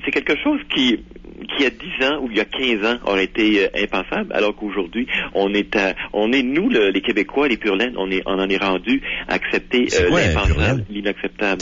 c'est quelque chose qui il y a 10 ans ou il y a 15 ans aurait été impensable, alors qu'aujourd'hui, on est nous, les Québécois, les pur laine, on en est rendu à accepter l'impensable, l'inacceptable.